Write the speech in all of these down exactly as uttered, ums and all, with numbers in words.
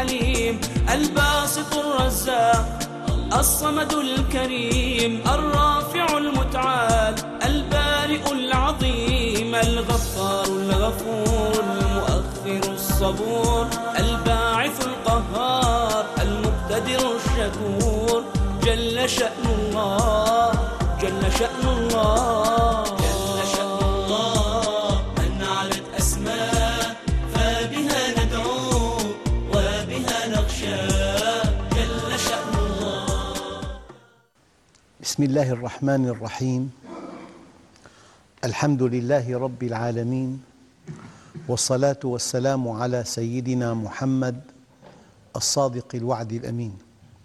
الحليم، الباسط الرزاق الصمد الكريم، الرافع المتعال البارئ العظيم، الغفار الغفور المؤخر الصبور، الباعث القهار المقتدر الشكور. جل شأن الله، جل شأن الله، جل شأن الله، من علت أسماء فبها ندعو وبها نخشى. جل شأن الله. بسم الله الرحمن الرحيم. الحمد لله رب العالمين، والصلاة والسلام على سيدنا محمد الصادق الوعد الأمين.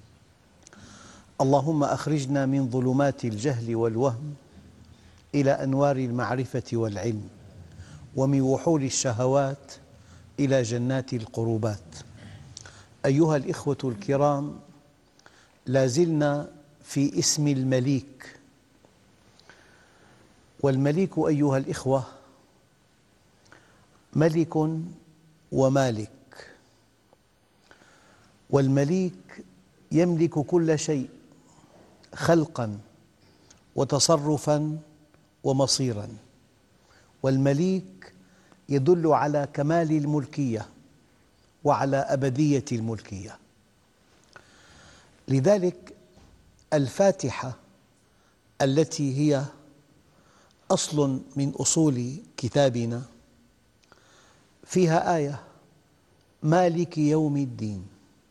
اللهم أخرجنا من ظلمات الجهل والوهم إلى أنوار المعرفة والعلم، ومن وحول الشهوات إلى جنات القربات. أيها الإخوة الكرام، لا زلنا في اسم المليك. والمليك أيها الإخوة ملك ومالك، والمليك يملك كل شيء خلقاً وتصرفاً ومصيراً، والمليك يدل على كمال الملكية وعلى أبدية الملكية. لذلك الفاتحة التي هي أصل من أصول كتابنا فيها آية مالك يوم الدين.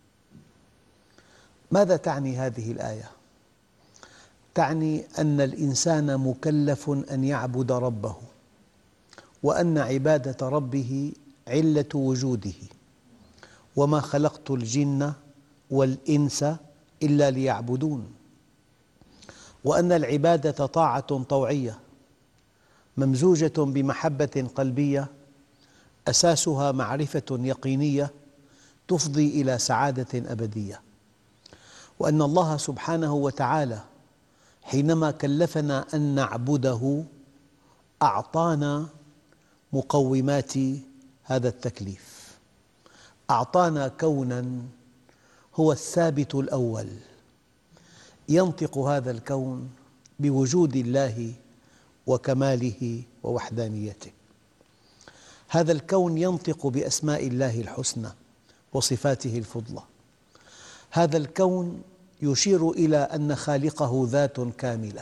ماذا تعني هذه الآية؟ تعني أن الإنسان مكلف أن يعبد ربه، وأن عبادة ربه علة وجوده، وما خلقت الجن والإنس إلا ليعبدون، وأن العبادة طاعة طوعية ممزوجة بمحبة قلبية أساسها معرفة يقينية تفضي إلى سعادة أبدية، وأن الله سبحانه وتعالى حينما كلفنا أن نعبده أعطانا مقومات هذا التكليف. أعطانا كوناً هو الثابت الأول، ينطق هذا الكون بوجود الله وكماله ووحدانيته. هذا الكون ينطق بأسماء الله الحسنى وصفاته الفضلى. هذا الكون يشير إلى أن خالقه ذات كاملة.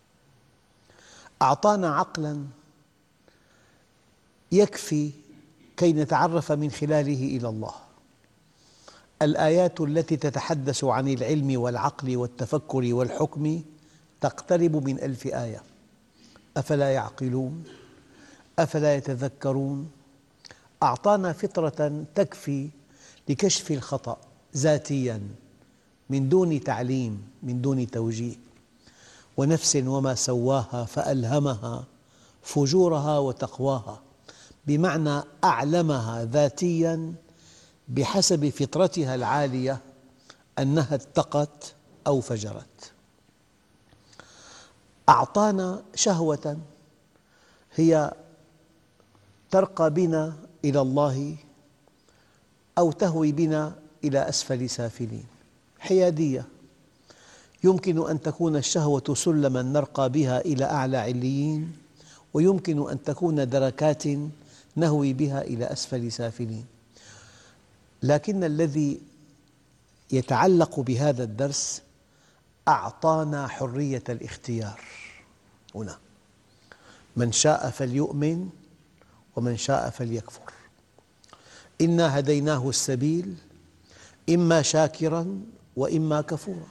أعطانا عقلاً يكفي كي نتعرف من خلاله إلى الله. الآيات التي تتحدث عن العلم والعقل والتفكر والحكم تقترب من ألف آية. أفلا يعقلون؟ أفلا يتذكرون؟ أعطانا فطرة تكفي لكشف الخطأ ذاتياً من دون تعليم، من دون توجيه. ونفس وما سواها فألهمها فجورها وتقواها، بمعنى أعلمها ذاتياً بحسب فطرتها العالية أنها اتقت أو فجرت. أعطانا شهوة هي ترقى بنا إلى الله أو تهوي بنا إلى أسفل سافلين، حيادية. يمكن أن تكون الشهوة سلماً نرقى بها إلى أعلى عليين، ويمكن أن تكون دركات نهوي بها إلى أسفل سافلين. لكن الذي يتعلق بهذا الدرس أعطانا حرية الاختيار. هنا من شاء فليؤمن ومن شاء فليكفر. إنا هديناه السبيل إما شاكراً وإما كفورا.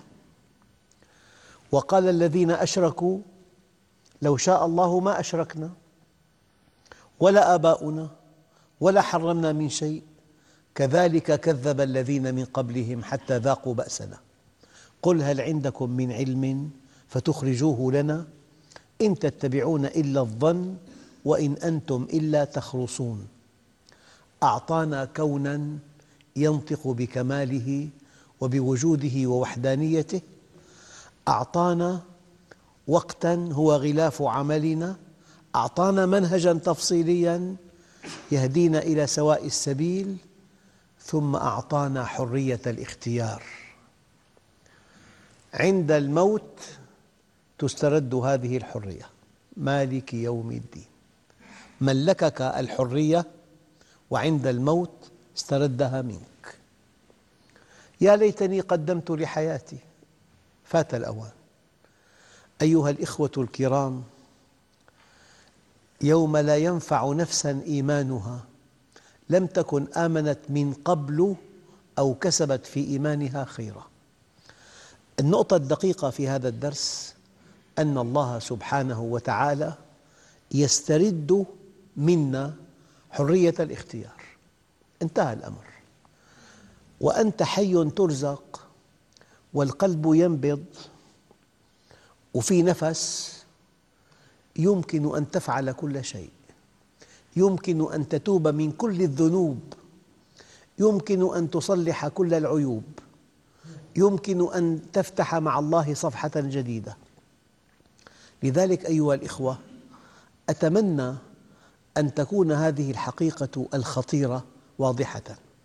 وقال الذين أشركوا لو شاء الله ما أشركنا ولا آباؤنا ولا حرمنا من شيء كذلك كذب الذين من قبلهم حتى ذاقوا بأسنا قل هل عندكم من علم فتخرجوه لنا إن تتبعون إلا الظن وإن أنتم إلا تخرصون. أعطانا كوناً ينطق بكماله وبوجوده ووحدانيته. أعطانا وقتاً هو غلاف عملنا. أعطانا منهجاً تفصيلياً يهدينا إلى سواء السبيل، ثم أعطانا حرية الاختيار. عند الموت تسترد هذه الحرية. مالك يوم الدين، ملكك الحرية وعند الموت استردها منك. يا ليتني قدمت لحياتي، فات الأوان. أيها الإخوة الكرام، يوم لا ينفع نفساً إيمانها لم تكن آمنت من قبل أو كسبت في إيمانها خيرا. النقطة الدقيقة في هذا الدرس أن الله سبحانه وتعالى يسترد منا حرية الاختيار. انتهى الأمر، وأنت حي ترزق والقلب ينبض وفي نفس، يمكن أن تفعل كل شيء، يمكن أن تتوب من كل الذنوب، يمكن أن تصلح كل العيوب، يمكن أن تفتح مع الله صفحة جديدة. لذلك أيها الإخوة، أتمنى أن تكون هذه الحقيقة الخطيرة واضحة.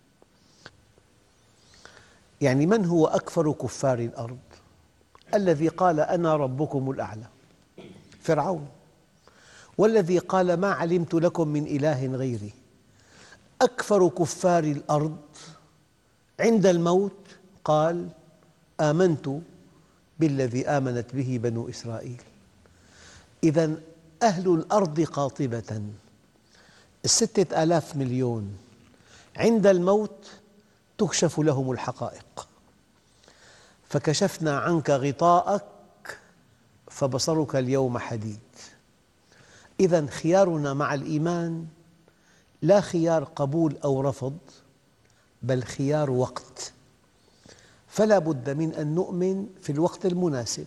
يعني من هو أكفر كفار الأرض؟ الذي قال أنا ربكم الأعلى، فرعون. والذي قال ما علمت لكم من إله غيري. أكفر كفار الأرض عند الموت قال آمنت بالذي آمنت به بنو إسرائيل. إذن أهل الأرض قاطبة الستة آلاف مليون عند الموت تكشف لهم الحقائق. فكشفنا عنك غطاءك فبصرك اليوم حديد. إذن خيارنا مع الإيمان لا خيار قبول أو رفض، بل خيار وقت. فلا بد من أن نؤمن في الوقت المناسب،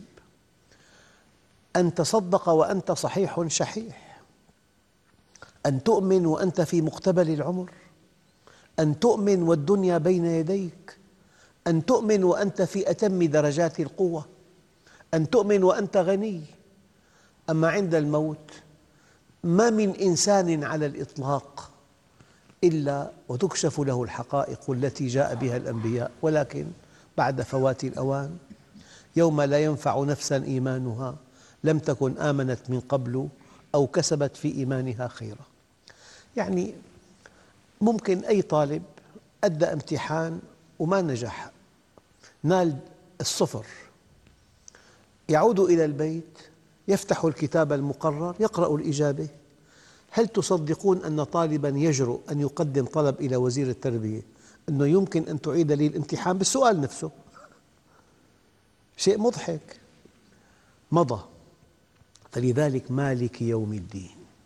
أن تصدق وأنت صحيح شحيح، أن تؤمن وأنت في مقتبل العمر، أن تؤمن والدنيا بين يديك، أن تؤمن وأنت في أتم درجات القوة، أن تؤمن وأنت غني. أما عند الموت ما من إنسان على الإطلاق إلا وتكشف له الحقائق التي جاء بها الأنبياء، ولكن بعد فوات الأوان. يوم لا ينفع نفساً إيمانها لم تكن آمنت من قبل أو كسبت في إيمانها خيرا. يعني ممكن أي طالب أدى امتحان وما نجح، نال الصفر، يعود إلى البيت يفتح الكتاب المقرر يقرأ الإجابة. هل تصدقون أن طالباً يجرؤ أن يقدم طلب إلى وزير التربية أنه يمكن أن تعيد لي الامتحان بالسؤال نفسه؟ شيء مضحك. مضى. فلذلك مالك يوم الدين.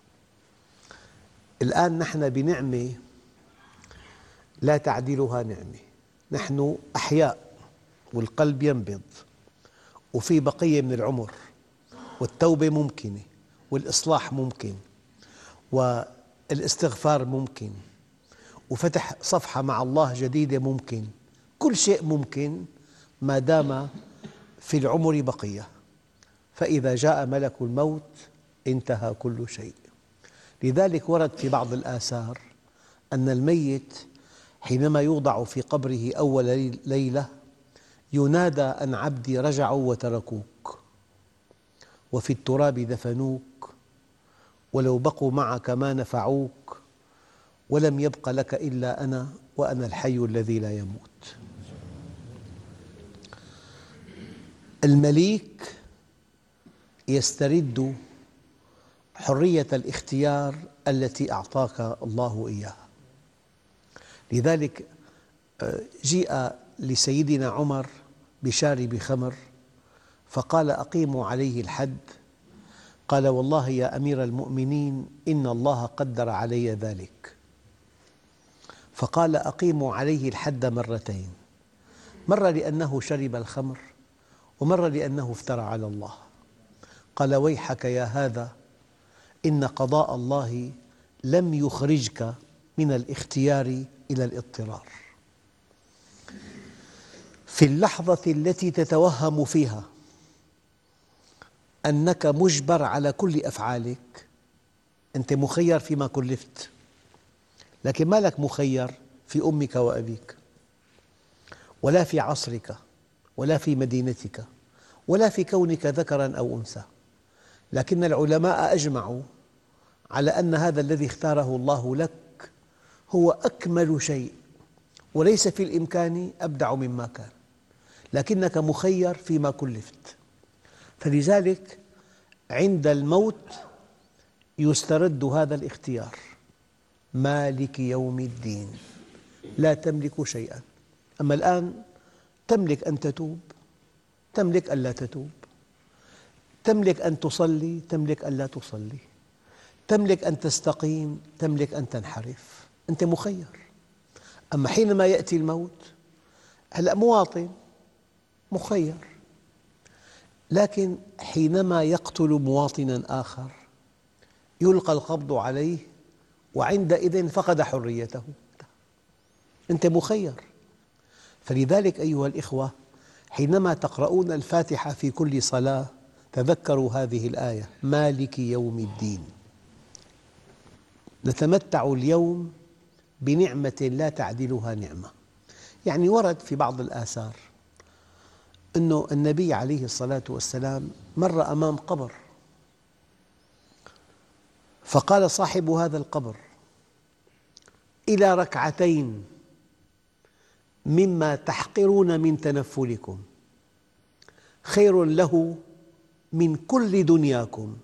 الآن نحن بنعمة لا تعدلها نعمة. نحن أحياء والقلب ينبض وفي بقية من العمر، والتوبة ممكنة، والإصلاح ممكن، والاستغفار ممكن، وفتح صفحة مع الله جديدة ممكن. كل شيء ممكن ما دام في العمر بقية. فإذا جاء ملك الموت انتهى كل شيء. لذلك ورد في بعض الآثار أن الميت حينما يوضع في قبره أول ليلة ينادى أن عبدي رجعوا وتركوك، وفي التراب دفنوك، ولو بقوا معك ما نفعوك، ولم يبق لك إلا أنا وأنا الحي الذي لا يموت. المليك يسترد حرية الاختيار التي أعطاك الله إياها. لذلك جيء لسيدنا عمر بشارب خمر فقال أقيموا عليه الحد. قال والله يا أمير المؤمنين إن الله قدر علي ذلك. فقال أقيموا عليه الحد مرتين، مرة لأنه شرب الخمر، ومرة لأنه افترى على الله. قال ويحك يا هذا، إن قضاء الله لم يخرجك من الاختيار إلى الاضطرار. في اللحظة التي تتوهم فيها أنك مجبر على كل أفعالك، أنت مخير فيما كلفت، لكن ما لك مخير في أمك وأبيك، ولا في عصرك، ولا في مدينتك، ولا في كونك ذكراً أو أنثى. لكن العلماء أجمعوا على أن هذا الذي اختاره الله لك هو أكمل شيء، وليس في الإمكان أبدع مما كان، لكنك مخير فيما كلفت. فلذلك عند الموت يسترد هذا الاختيار، مالك يوم الدين، لا تملك شيئاً. أما الآن تملك أن تتوب، تملك أن لا تتوب، تملك أن تصلي، تملك أن لا تصلي، تملك أن تستقيم، تملك أن تنحرف، أنت مخير. أما حينما يأتي الموت، هلأ مواطن مخير، لكن حينما يقتل مواطناً آخر يلقى القبض عليه، وعندئذ فقد حريته، أنت مخير. فلذلك أيها الإخوة، حينما تقرؤون الفاتحة في كل صلاة تذكروا هذه الآية، مالك يوم الدين. نتمتع اليوم بنعمة لا تعدلها نعمة. يعني ورد في بعض الآثار أن النبي عليه الصلاة والسلام مر أمام قبر، فقال صاحب هذا القبر: إلى ركعتين مما تحقرون من تنفلكم خير له من كل دنياكم.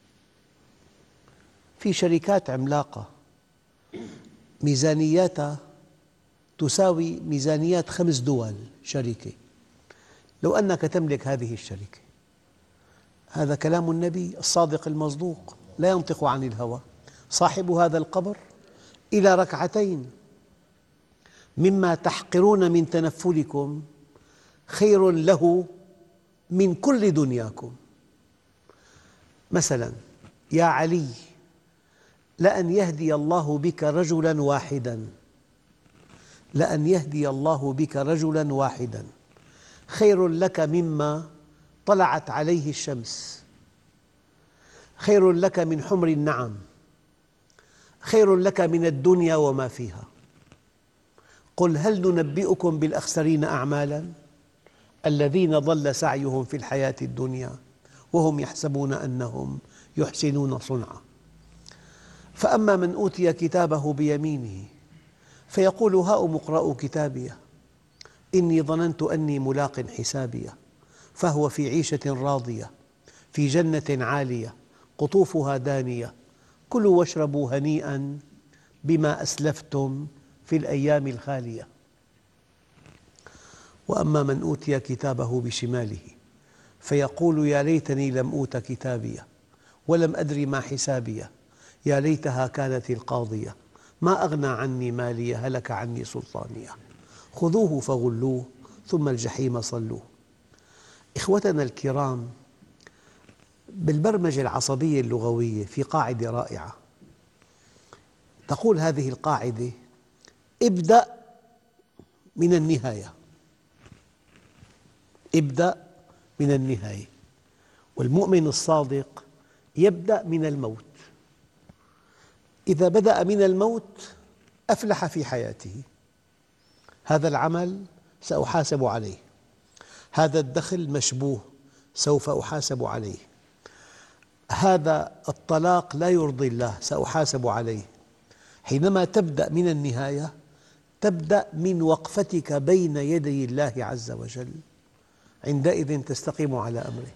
في شركات عملاقة ميزانياتها تساوي ميزانيات خمس دول شركة، لو أنك تملك هذه الشركة. هذا كلام النبي الصادق المصدوق، لا ينطق عن الهوى. صاحب هذا القبر إلى ركعتين مما تحقرون من تنفلكم خير له من كل دنياكم. مثلاً: يا علي، لأن يهدي الله بك رجلاً واحداً، لأن يهدي الله بك رجلاً واحداً خير لك مما طلعت عليه الشمس، خير لك من حمر النعم، خير لك من الدنيا وما فيها. قل هل ننبئكم بالأخسرين أعمالاً الذين ضل سعيهم في الحياة الدنيا وهم يحسبون أنهم يحسنون صنعا. فأما من أوتي كتابه بيمينه فيقول هاؤم اقرءوا كتابيه إني ظننت أني ملاق حسابيه فهو في عيشة راضية في جنة عالية قطوفها دانية كلوا واشربوا هنيئا بما أسلفتم في الأيام الخالية. وأما من أوتي كتابه بشماله فيقول يا ليتني لم أوت كتابيه ولم أدر ما حسابيه يا ليتها كانت القاضية ما أغنى عني ماليه هلك عني سلطانيه خذوه فغلوه ثم الجحيم صلوه. إخوتنا الكرام، بالبرمجة العصبية اللغوية في قاعدة رائعة تقول هذه القاعدة: ابدأ من النهاية، ابدأ من النهاية. والمؤمن الصادق يبدأ من الموت. إذا بدأ من الموت أفلح في حياته. هذا العمل سأحاسب عليه، هذا الدخل مشبوه سوف أحاسب عليه، هذا الطلاق لا يرضي الله سأحاسب عليه. حينما تبدأ من النهاية تبدأ من وقفتك بين يدي الله عز وجل، عندئذ تستقيم على أمره.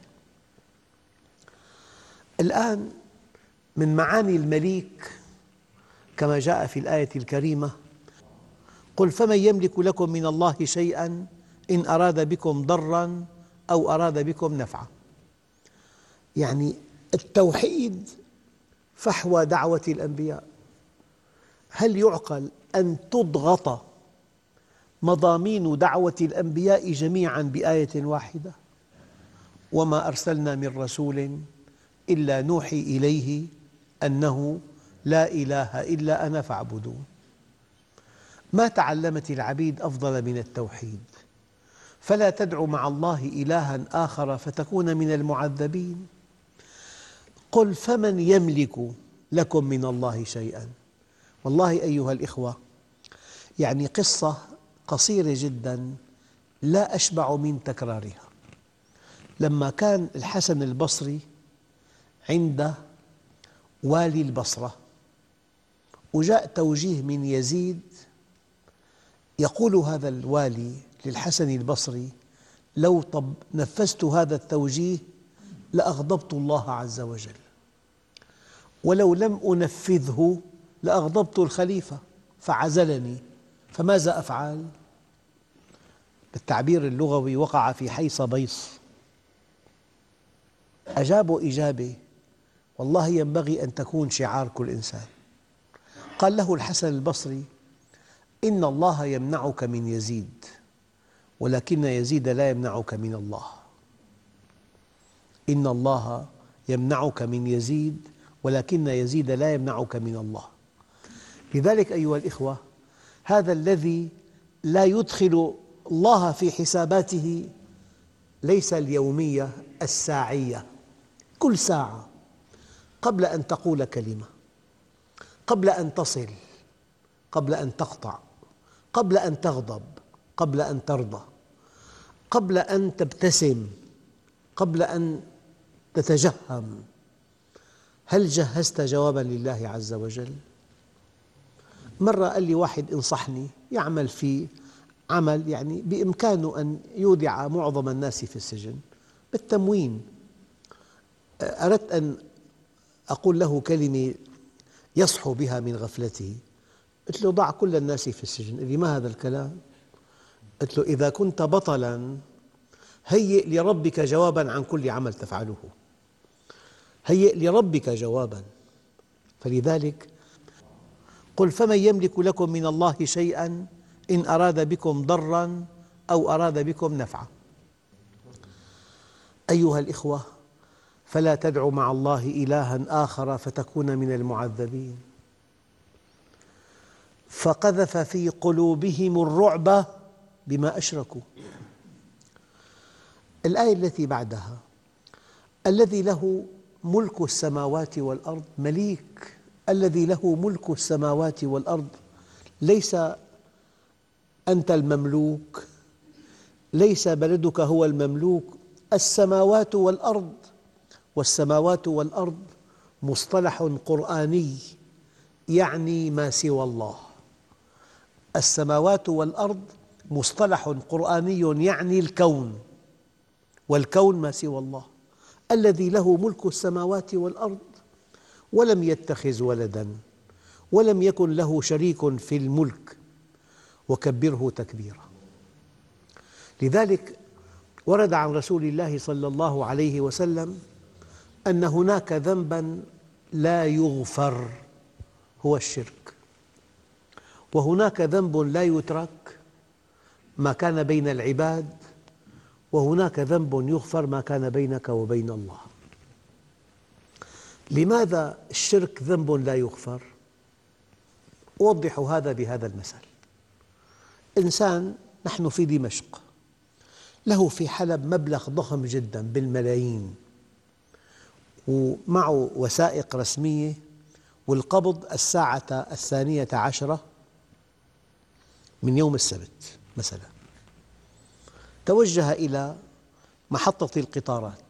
الآن من معاني المليك كما جاء في الآية الكريمة: قل فمن يملك لكم من الله شيئاً إن أراد بكم ضراً أو أراد بكم نفعاً. يعني التوحيد فحوى دعوة الأنبياء. هل يعقل أن تضغط مضامين دعوة الأنبياء جميعاً بآية واحدة؟ وما أرسلنا من رسول إلا نوحي إليه أنه لا إله إلا أنا فاعبدون. ما تعلمت العبيد أفضل من التوحيد، فلا تدع مع الله إلها آخر فتكون من المعذبين. قل فمن يملك لكم من الله شيئاً. والله أيها الإخوة، يعني قصة قصيرة جدا لا أشبع من تكرارها. لما كان الحسن البصري عند والي البصرة وجاء توجيه من يزيد، يقول هذا الوالي للحسن البصري: لو طب نفذت هذا التوجيه لأغضبت الله عز وجل، ولو لم أنفذه لأغضبت الخليفة فعزلني، فماذا أفعل؟ بالتعبير اللغوي وقع في حيص بيص. أجابوا إجابة والله ينبغي أن تكون شعار كل إنسان. قال له الحسن البصري: إن الله يمنعك من يزيد، ولكن يزيد لا يمنعك من الله. إن الله يمنعك من يزيد، ولكن يزيد لا يمنعك من الله. لذلك أيها الإخوة، هذا الذي لا يدخل الله في حساباته ليس اليومية، الساعية. كل ساعة قبل أن تقول كلمة، قبل أن تصل، قبل أن تقطع، قبل أن تغضب، قبل أن ترضى، قبل أن تبتسم، قبل أن تتجهم، هل جهزت جواباً لله عز وجل؟ مرة قال لي واحد: انصحني، يعمل في عمل يعني بإمكانه أن يودع معظم الناس في السجن بالتموين. أردت أن أقول له كلمة يصحو بها من غفلته. قلت له: ضع كل الناس في السجن. قال لي: ما هذا الكلام؟ قلت له: إذا كنت بطلاً هيئ لربك جواباً عن كل عمل تفعله، هيئ لربك جواباً. فلذلك قل: فمن يملك لكم من الله شيئاً إن أراد بكم ضراً أو أراد بكم نفعاً. أيها الإخوة، فلا تدع مع الله إلهاً آخر فتكون من المعذبين. فقذف في قلوبهم الرعب بما أشركوا. الآية التي بعدها: الذي له ملك السماوات والأرض. مليك الذي له ملك السماوات والأرض، ليس أنت المملوك، ليس بلدك هو المملوك، السماوات والأرض. والسماوات والأرض مصطلح قرآني يعني ما سوى الله. السماوات والأرض مصطلح قرآني يعني الكون، والكون ما سوى الله. الذي له ملك السماوات والأرض ولم يتخذ ولداً ولم يكن له شريك في الملك وكبره تكبيرا. لذلك ورد عن رسول الله صلى الله عليه وسلم أن هناك ذنباً لا يغفر، هو الشرك، وهناك ذنب لا يترك، ما كان بين العباد، وهناك ذنب يغفر، ما كان بينك وبين الله. لماذا الشرك ذنب لا يغفر؟ أوضح هذا بهذا المثل. إنسان، نحن في دمشق، له في حلب مبلغ ضخم جدا بالملايين، ومعه وثائق رسمية، والقبض الساعة الثانية عشرة من يوم السبت مثلا. توجه إلى محطة القطارات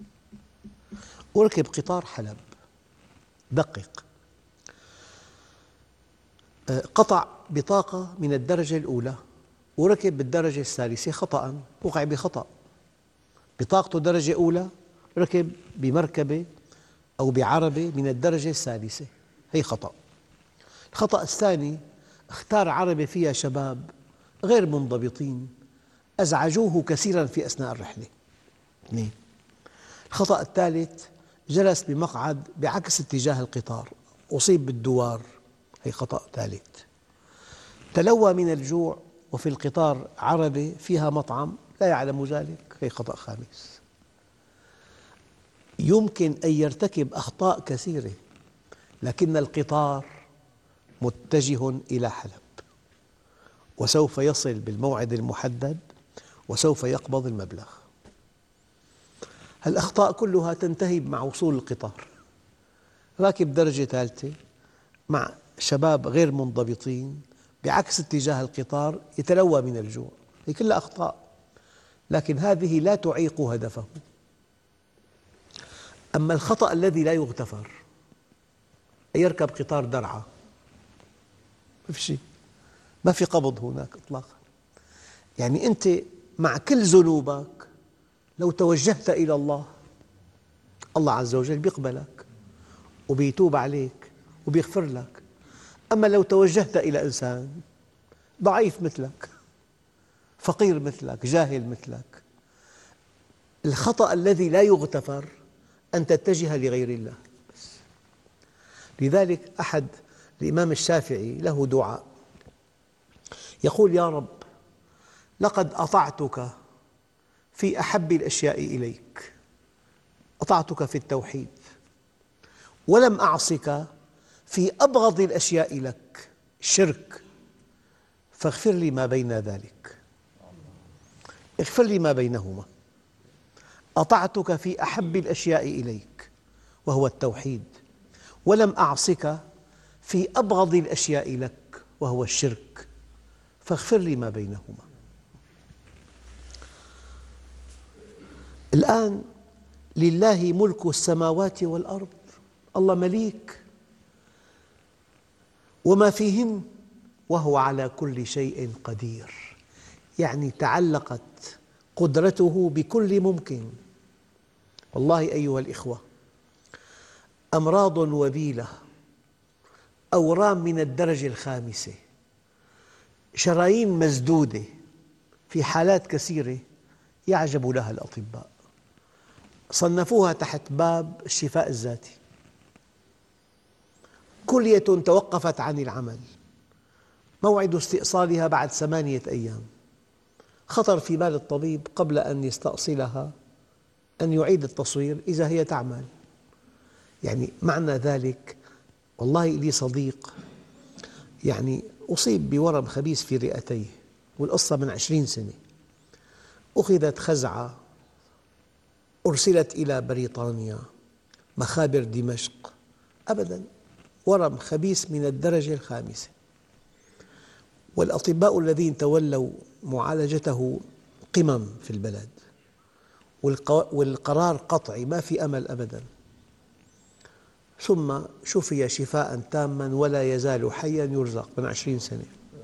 وركب قطار حلب. دقق، قطع بطاقة من الدرجة الأولى وركب بالدرجة الثالثة خطأ، وقع بخطأ. بطاقته درجة أولى، ركب بمركبة أو بعربة من الدرجة الثالثة، هي خطأ. الخطأ الثاني: اختار عربة فيها شباب غير منضبطين أزعجوه كثيراً في أثناء الرحلة. اثنين. الخطأ الثالث: جلس بمقعد بعكس اتجاه القطار، أصيب بالدوار، هي خطأ ثالث. تلوى من الجوع وفي القطار عربة فيها مطعم لا يعلم ذلك، هي خطأ خامس. يمكن أن يرتكب أخطاء كثيرة، لكن القطار متجه إلى حلب، وسوف يصل بالموعد المحدد، وسوف يقبض المبلغ. الأخطاء كلها تنتهي مع وصول القطار. راكب درجة ثالثة مع شباب غير منضبطين بعكس اتجاه القطار يتلوى من الجوع. هي كلها أخطاء، لكن هذه لا تعيق هدفه. أما الخطأ الذي لا يغتفر، أن يركب قطار درعا، ما في شيء، ما في قبض هناك إطلاقا. يعني أنت مع كل ذنوبك لو توجهت إلى الله، الله عز وجل بيقبلك وبيتوب عليك وبيغفر لك. أما لو توجهت إلى إنسان ضعيف مثلك، فقير مثلك، جاهل مثلك، الخطأ الذي لا يغتفر أن تتجه لغير الله بس. لذلك أحد الإمام الشافعي له دعاء يقول: يا رب، لقد أطعتك في أحب الأشياء إليك، أطعتك في التوحيد، ولم أعصك في أبغض الأشياء لك، الشرك، فاغفر لي ما بين ذلك، اغفر لي ما بينهما. أطعتك في أحب الأشياء إليك وهو التوحيد، ولم أعصك في أبغض الأشياء لك وهو الشرك، فاغفر لي ما بينهما. الآن لله ملك السماوات والأرض، الله مليك وما فيهن وهو على كل شيء قدير. يعني تعلقت قدرته بكل ممكن. والله أيها الإخوة، أمراض وبيلة، أورام من الدرجة الخامسة، شرايين مسدودة في حالات كثيرة يعجب لها الأطباء، صنفوها تحت باب الشفاء الذاتي. كلية توقفت عن العمل، موعد استئصالها بعد ثمانية أيام. خطر في بال الطبيب قبل أن يستأصلها أن يعيد التصوير إذا هي تعمل. يعني معنى ذلك، والله لي صديق يعني أصيب بورم خبيث في رئتيه، والقصة من عشرين سنة. أخذت خزعة، أرسلت إلى بريطانيا، مخابر دمشق، أبداً ورم خبيث من الدرجة الخامسة. والأطباء الذين تولوا معالجته قمم في البلد، والقرار قطعي، ما في أمل أبداً. ثم شفي شفاء تاماً ولا يزال حياً يرزق من عشرين سنة.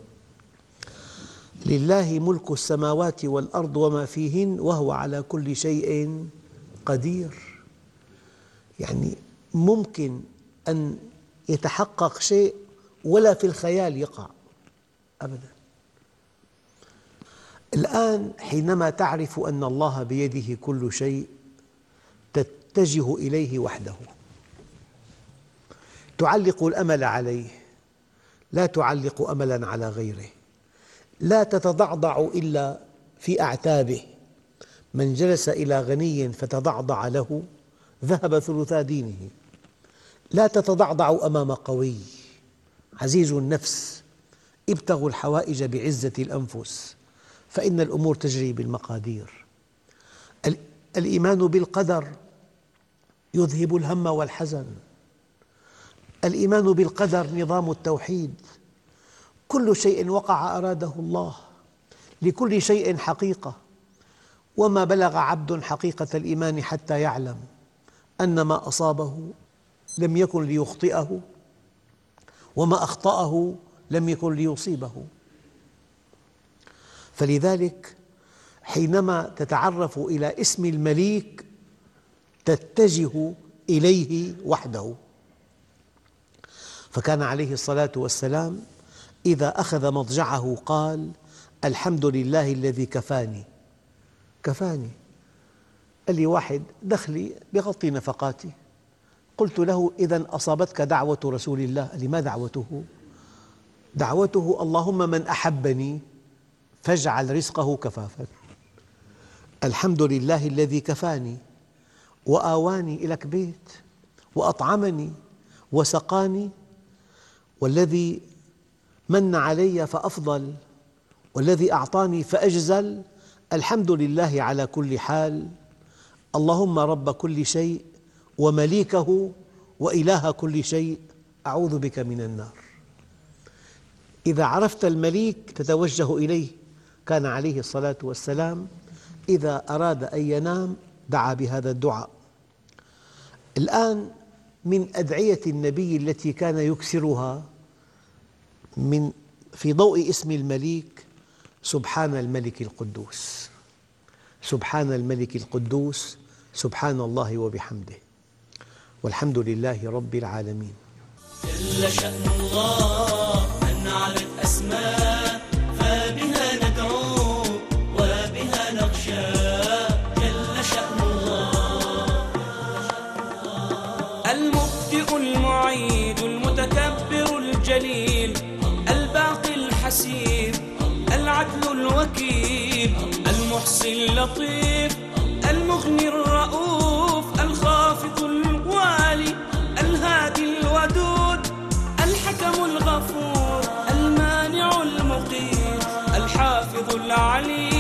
لله ملك السماوات والأرض وما فيهن وهو على كل شيء قدير. يعني ممكن أن يتحقق شيء ولا في الخيال يقع أبداً. الآن حينما تعرف أن الله بيده كل شيء تتجه إليه وحده، تعلق الأمل عليه، لا تعلق أملاً على غيره، لا تتضعضع إلا في أعتابه. من جلس إلى غني فتضعضع له ذهب ثلثا دينه. لا تتضعضع أمام قوي عزيز النفس. ابتغوا الحوائج بعزة الأنفس فإن الأمور تجري بالمقادير. الإيمان بالقدر يذهب الهم والحزن. الإيمان بالقدر نظام التوحيد. كل شيء وقع أراده الله، لكل شيء حقيقة. وما بلغ عبد حقيقة الإيمان حتى يعلم أن ما أصابه لم يكن ليخطئه، وما أخطأه لم يكن ليصيبه. فلذلك حينما تتعرف إلى اسم المليك تتجه إليه وحده. فكان عليه الصلاة والسلام إذا أخذ مضجعه قال: الحمد لله الذي كفاني. كفاني، قال لي واحد دخلي بيغطي نفقاتي، قلت له: إذن أصابتك دعوة رسول الله؟ قال لي: ما دعوته؟ دعوته: اللهم من أحبني فاجعل رزقه كفافا. الحمد لله الذي كفاني وآواني إلى بيت وأطعمني وسقاني، والذي من علي فأفضل، والذي أعطاني فأجزل. الحمد لله على كل حال. اللهم رب كل شيء ومليكه وإله كل شيء، أعوذ بك من النار. إذا عرفت المليك تتوجه إليه. كان عليه الصلاة والسلام إذا أراد أن ينام دعا بهذا الدعاء. الآن من أدعية النبي التي كان يكثرها من في ضوء اسم المليك: سبحان الملك القدوس، سبحان الملك القدوس، سبحان الله وبحمده، والحمد لله رب العالمين. جل شأن الله أن علت أسماء، فبها ندعو وبها نخشى. جل شأن الله المبدئ المعيد المتكبر الجليل، الباقي الحسيب، العدل الوكيل، المحصي اللطيف، المغني الرؤوف، الخافض الوالي، الهادي الودود، الحكم الغفور، المانع المقيت، الحافظ العليم.